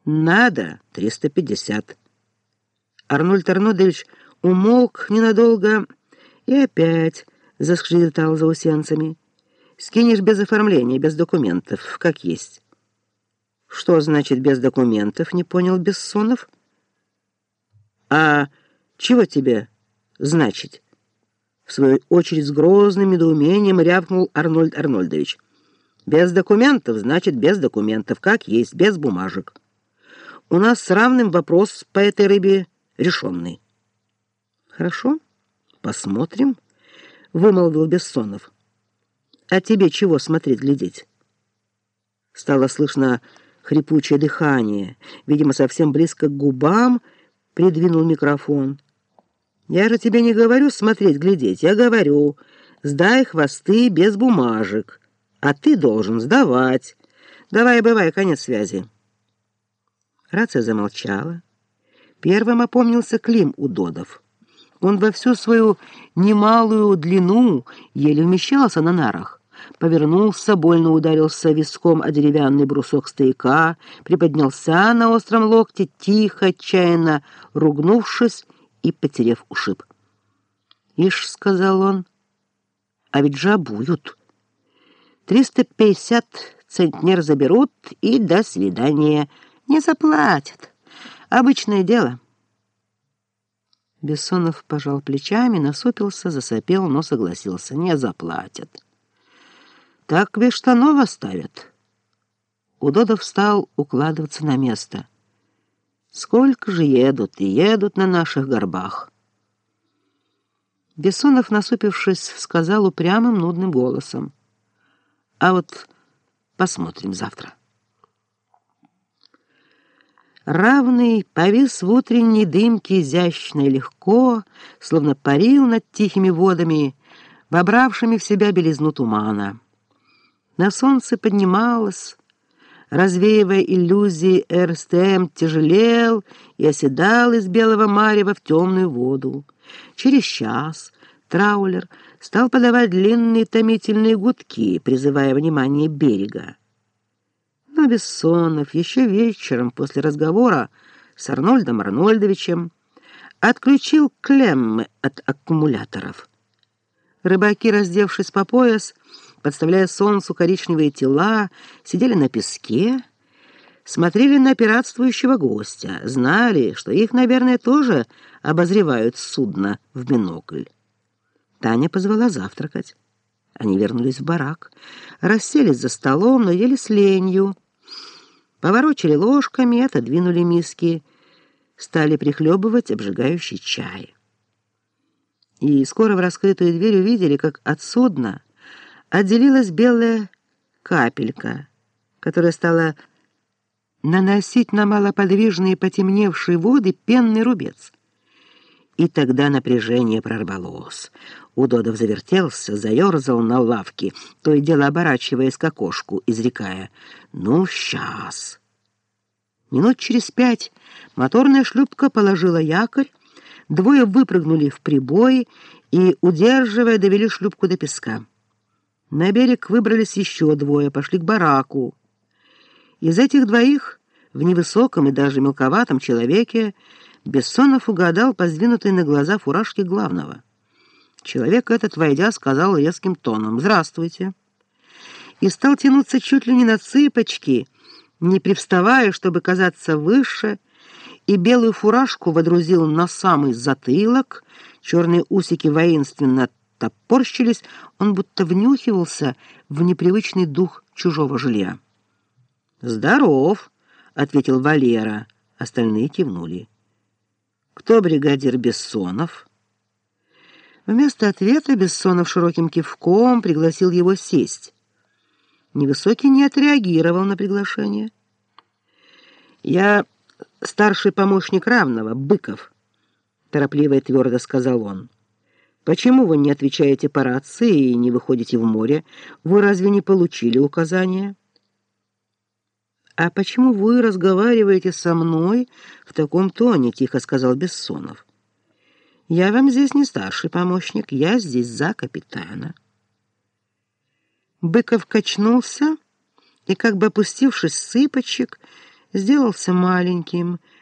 Надо 350. Арнольд Арнольдович умолк ненадолго и опять заскрежетал заусенцами. Скинешь без оформления, без документов, как есть. Что значит без документов, не понял Бессонов. А чего тебе значит? В свою очередь с грозным недоумением рявкнул Арнольд Арнольдович. Без документов, значит, без документов, как есть, без бумажек. У нас с равным вопрос по этой рыбе решенный. Хорошо, посмотрим, вымолвил Бессонов. А тебе чего смотреть, глядеть? Стало слышно хрипучее дыхание. Видимо, совсем близко к губам придвинул микрофон. Я же тебе не говорю смотреть, глядеть. Я говорю, сдай хвосты без бумажек. А ты должен сдавать. Давай, бывай, конец связи. Рация замолчала. Первым опомнился Клим Удодов. Он во всю свою немалую длину еле вмещался на нарах. Повернулся, больно ударился виском о деревянный брусок стояка, приподнялся на остром локте, тихо, отчаянно ругнувшись и потеряв ушиб. «Ишь», — сказал он, — «а ведь жабуют. 350 центнер заберут и до свидания. Не заплатят. Обычное дело». Бессонов пожал плечами, насупился, засопел, но согласился. «Не заплатят. Так ведь штанов оставят». Удодов встал укладываться на место. «Сколько же едут и едут на наших горбах». Бессонов, насупившись, сказал упрямым, нудным голосом. «А вот посмотрим завтра». Равный повис в утренней дымке изящно и легко, словно парил над тихими водами, вобравшими в себя белизну тумана. На солнце поднималось, развеивая иллюзии, РСТМ тяжелел и оседал из белого марева в темную воду. Через час траулер стал подавать длинные томительные гудки, призывая внимание берега. Но Бессонов еще вечером после разговора с Арнольдом Арнольдовичем отключил клеммы от аккумуляторов. Рыбаки, раздевшись по пояс, подставляя солнцу коричневые тела, сидели на песке, смотрели на пиратствующего гостя, знали, что их, наверное, тоже обозревают судно в бинокль. Таня позвала завтракать. Они вернулись в барак, расселись за столом, но ели с ленью. Поворочили ложками, отодвинули миски, стали прихлебывать обжигающий чай. И скоро в раскрытую дверь увидели, как от судна отделилась белая капелька, которая стала наносить на малоподвижные потемневшие воды пенный рубец. И тогда напряжение прорвалось. Удодов завертелся, заерзал на лавке, то и дело оборачиваясь к окошку, изрекая: «Ну, сейчас». Минут через 5 моторная шлюпка положила якорь, двое выпрыгнули в прибой и, удерживая, довели шлюпку до песка. На берег выбрались еще двое, пошли к бараку. Из этих двоих в невысоком и даже мелковатом человеке Бессонов угадал по сдвинутой на глаза фуражке главного. Человек этот, войдя, сказал резким тоном: «Здравствуйте», и стал тянуться чуть ли не на цыпочки, не привставая, чтобы казаться выше, и белую фуражку водрузил на самый затылок, черные усики воинственно топорщились, он будто внюхивался в непривычный дух чужого жилья. «Здоров», — ответил Валера, остальные кивнули. «Кто бригадир Бессонов?» Вместо ответа Бессонов широким кивком пригласил его сесть. Невысокий не отреагировал на приглашение. «Я старший помощник равного, Быков», — торопливо и твердо сказал он. «Почему вы не отвечаете по рации и не выходите в море? Вы разве не получили указания?» «А почему вы разговариваете со мной в таком тоне?» — тихо сказал Бессонов. «Я вам здесь не старший помощник, я здесь за капитана». Быков качнулся и, как бы опустившись с цыпочек, сделался маленьким,